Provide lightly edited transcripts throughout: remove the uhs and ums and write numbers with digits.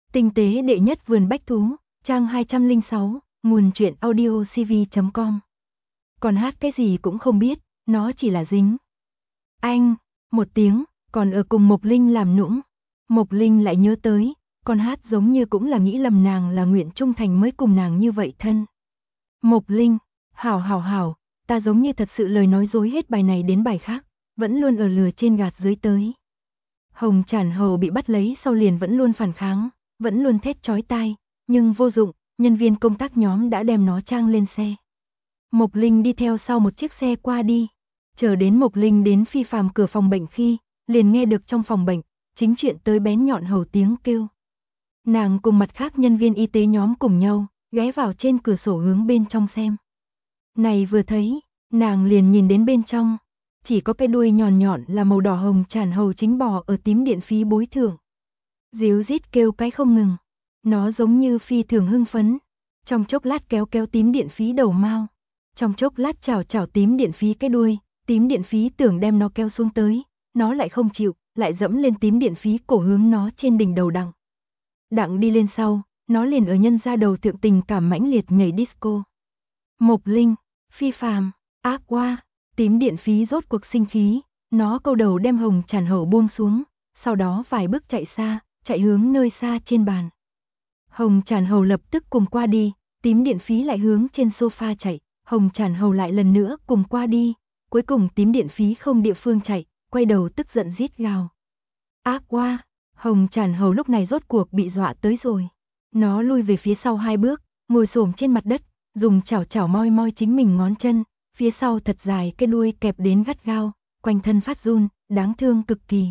Tinh tế đệ nhất vườn bách thú, trang 206, nguồn truyện audiocv.com. Còn hát cái gì cũng không biết, nó chỉ là dính. Anh, một tiếng, còn ở cùng Mộc Linh làm nũng. Mộc Linh lại nhớ tới, con hát giống như cũng là nghĩ lầm nàng là nguyện trung thành mới cùng nàng như vậy thân. Mộc Linh, hảo, ta giống như thật sự lời nói dối hết bài này đến bài khác, vẫn luôn ở lừa trên gạt dưới tới. Hồng Trản Hầu bị bắt lấy sau liền vẫn luôn phản kháng, vẫn luôn thét chói tai, nhưng vô dụng, nhân viên công tác nhóm đã đem nó trang lên xe. Mộc Linh đi theo sau một chiếc xe qua đi, chờ đến Mộc Linh đến Phi Phàm cửa phòng bệnh khi, liền nghe được trong phòng bệnh, chính chuyện tới bén nhọn hầu tiếng kêu. Nàng cùng mặt khác nhân viên y tế nhóm cùng nhau, ghé vào trên cửa sổ hướng bên trong xem. Này vừa thấy, nàng liền nhìn đến bên trong, chỉ có cái đuôi nhọn nhọn là màu đỏ Hồng Trản Hầu chính bò ở tím điện phí bối thưởng. Díu rít kêu cái không ngừng, nó giống như phi thường hưng phấn, trong chốc lát kéo tím điện phí đầu mao, trong chốc lát chảo tím điện phí cái đuôi, tím điện phí tưởng đem nó kéo xuống tới, nó lại không chịu, lại dẫm lên tím điện phí cổ hướng nó trên đỉnh đầu đặng. Đặng đi lên sau, nó liền ở nhân ra đầu thượng tình cảm mãnh liệt nhảy disco. Mộc Linh, Phi Phàm, ác quá, tím điện phí rốt cuộc sinh khí, nó câu đầu đem Hồng Trản Hầu buông xuống, sau đó vài bước chạy xa, chạy hướng nơi xa trên bàn. Hồng Trản Hầu lập tức cùng qua đi, tím điện phí lại hướng trên sofa chạy, Hồng Trản Hầu lại lần nữa cùng qua đi, cuối cùng tím điện phí không địa phương chạy, quay đầu tức giận rít gào. Ác quá, Hồng Trản Hầu lúc này rốt cuộc bị dọa tới rồi. Nó lui về phía sau 2 bước, ngồi xổm trên mặt đất, dùng chảo moi chính mình ngón chân, phía sau thật dài cái đuôi kẹp đến gắt gao, quanh thân phát run, đáng thương cực kỳ.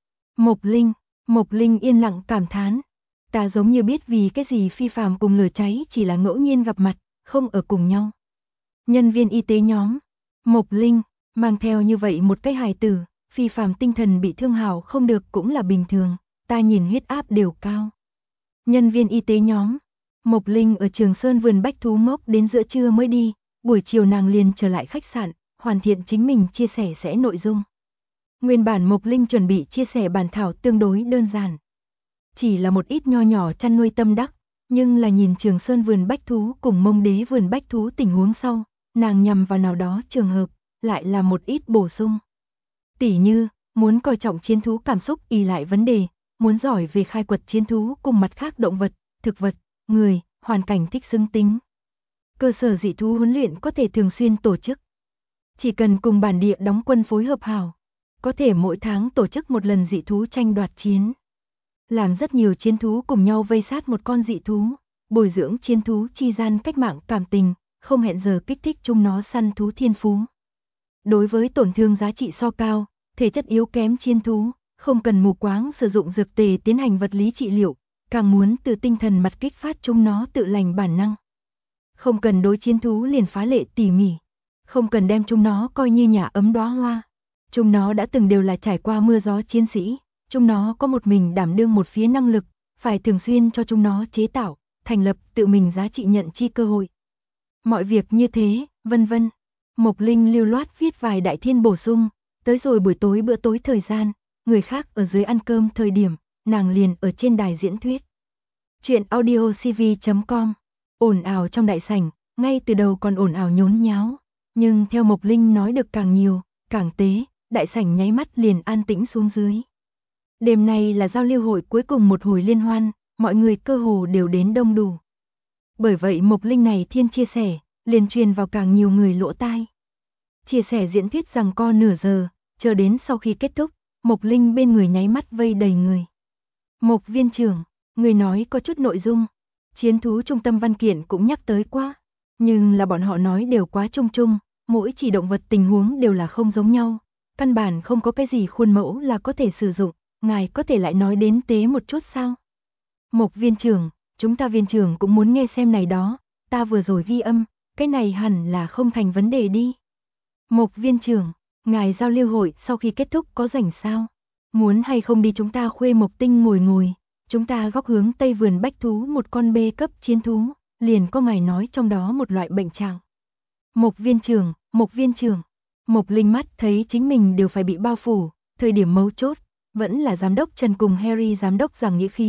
Mộc Linh yên lặng cảm thán, ta giống như biết vì cái gì Phi Phàm cùng lửa cháy chỉ là ngẫu nhiên gặp mặt, không ở cùng nhau. Nhân viên y tế nhóm, Mộc Linh, mang theo như vậy một cái hài tử, Phi Phàm tinh thần bị thương hảo không được cũng là bình thường, ta nhìn huyết áp đều cao. Nhân viên y tế nhóm, Mộc Linh ở Trường Sơn vườn bách thú ngốc đến giữa trưa mới đi, buổi chiều nàng liền trở lại khách sạn, hoàn thiện chính mình chia sẻ sẽ nội dung. Nguyên bản Mộc Linh chuẩn bị chia sẻ bản thảo tương đối đơn giản. Chỉ là một ít nho nhỏ chăn nuôi tâm đắc, nhưng là nhìn Trường Sơn vườn bách thú cùng Mông Đế vườn bách thú tình huống sau, nàng nhằm vào nào đó trường hợp, lại là một ít bổ sung. Tỉ như, muốn coi trọng chiến thú cảm xúc ỷ lại vấn đề, muốn giỏi về khai quật chiến thú cùng mặt khác động vật, thực vật, người, hoàn cảnh thích xứng tính. Cơ sở dị thú huấn luyện có thể thường xuyên tổ chức. Chỉ cần cùng bản địa đóng quân phối hợp hảo, có thể mỗi tháng tổ chức một lần dị thú tranh đoạt chiến. Làm rất nhiều chiến thú cùng nhau vây sát một con dị thú, bồi dưỡng chiến thú chi gian cách mạng cảm tình, không hẹn giờ kích thích chúng nó săn thú thiên phú. Đối với tổn thương giá trị so cao, thể chất yếu kém chiến thú, không cần mù quáng sử dụng dược tề tiến hành vật lý trị liệu, càng muốn từ tinh thần mặt kích phát chúng nó tự lành bản năng. Không cần đối chiến thú liền phá lệ tỉ mỉ, không cần đem chúng nó coi như nhà ấm đóa hoa. Chúng nó đã từng đều là trải qua mưa gió chiến sĩ, chúng nó có một mình đảm đương một phía năng lực, phải thường xuyên cho chúng nó chế tạo, thành lập tự mình giá trị nhận chi cơ hội. Mọi việc như thế, vân vân. Mộc Linh lưu loát viết vài đại thiên bổ sung, tới rồi buổi tối bữa tối thời gian, người khác ở dưới ăn cơm thời điểm, nàng liền ở trên đài diễn thuyết. Chuyện audiocv.com, ồn ào trong đại sảnh, ngay từ đầu còn ồn ào nhốn nháo, nhưng theo Mộc Linh nói được càng nhiều, càng tế, đại sảnh nháy mắt liền an tĩnh xuống dưới. Đêm nay là giao lưu hội cuối cùng một hồi liên hoan, mọi người cơ hồ đều đến đông đủ. Bởi vậy Mộc Linh này thiên chia sẻ, liền truyền vào càng nhiều người lỗ tai. Chia sẻ diễn thuyết rằng co nửa giờ, chờ đến sau khi kết thúc, Mộc Linh bên người nháy mắt vây đầy người. Mộc viên trưởng, người nói có chút nội dung, chiến thú trung tâm văn kiện cũng nhắc tới quá, nhưng là bọn họ nói đều quá chung chung, mỗi chỉ động vật tình huống đều là không giống nhau, căn bản không có cái gì khuôn mẫu là có thể sử dụng, ngài có thể lại nói đến tế một chút sao? Mộc viên trưởng, chúng ta viên trưởng cũng muốn nghe xem này đó, ta vừa rồi ghi âm, cái này hẳn là không thành vấn đề đi. Mộc viên trưởng, ngài giao lưu hội sau khi kết thúc có rảnh sao? Muốn hay không đi chúng ta Khuê Mộc Tinh ngồi, chúng ta góc hướng tây vườn bách thú một con B cấp chiến thú, liền có ngài nói trong đó một loại bệnh trạng. Mộc viên trưởng, Mộc Linh mắt thấy chính mình đều phải bị bao phủ, thời điểm mấu chốt, vẫn là giám đốc Trần cùng Harry giám đốc giảng nghĩa khí,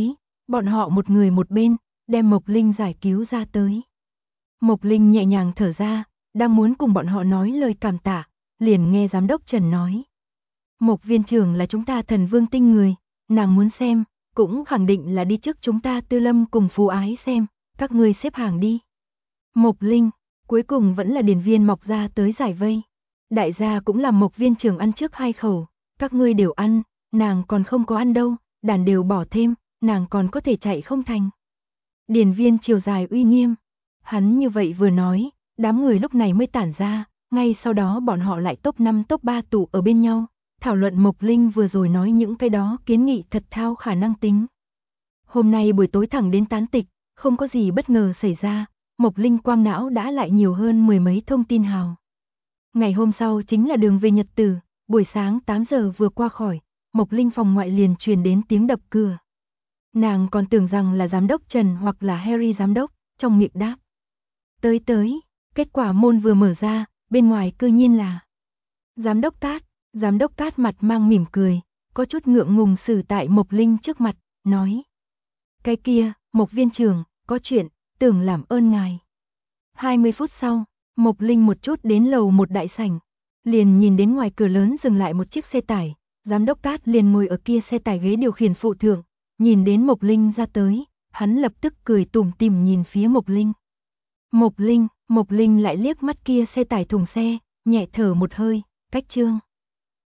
Bọn họ một người một bên, đem Mộc Linh giải cứu ra tới. Mộc Linh nhẹ nhàng thở ra, đang muốn cùng bọn họ nói lời cảm tạ, liền nghe giám đốc Trần nói. Mộc viên trưởng là chúng ta Thần Vương tinh người, nàng muốn xem, cũng khẳng định là đi trước chúng ta Tư Lâm cùng Phú Ái xem, các ngươi xếp hàng đi. Mộc Linh, cuối cùng vẫn là điển viên Mộc ra tới giải vây. Đại gia cũng làm Mộc viên trưởng ăn trước 2 khẩu, các ngươi đều ăn, nàng còn không có ăn đâu, đàn đều bỏ thêm, nàng còn có thể chạy không thành. Điển viên chiều dài uy nghiêm. Hắn như vậy vừa nói, đám người lúc này mới tản ra, ngay sau đó bọn họ lại top 5 top 3 tụ ở bên nhau, thảo luận Mộc Linh vừa rồi nói những cái đó kiến nghị thật thao khả năng tính. Hôm nay buổi tối thẳng đến tán tịch, không có gì bất ngờ xảy ra, Mộc Linh quang não đã lại nhiều hơn 10 mấy thông tin hào. Ngày hôm sau chính là đường về nhật tử, buổi sáng 8 giờ vừa qua khỏi, Mộc Linh phòng ngoại liền truyền đến tiếng đập cửa. Nàng còn tưởng rằng là giám đốc Trần hoặc là Harry giám đốc, trong miệng đáp. Tới, kết quả môn vừa mở ra, bên ngoài cư nhiên là Giám đốc Cát mặt mang mỉm cười, có chút ngượng ngùng xử tại Mộc Linh trước mặt, nói. Cái kia, Mộc viên trưởng, có chuyện, tưởng làm ơn ngài. 20 phút sau, Mộc Linh một chút đến lầu một đại sảnh, liền nhìn đến ngoài cửa lớn dừng lại một chiếc xe tải, giám đốc Cát liền ngồi ở kia xe tải ghế điều khiển phụ thượng, nhìn đến Mộc Linh ra tới, hắn lập tức cười tủm tỉm nhìn phía Mộc Linh. Mộc Linh lại liếc mắt kia xe tải thùng xe, nhẹ thở một hơi, cách trương.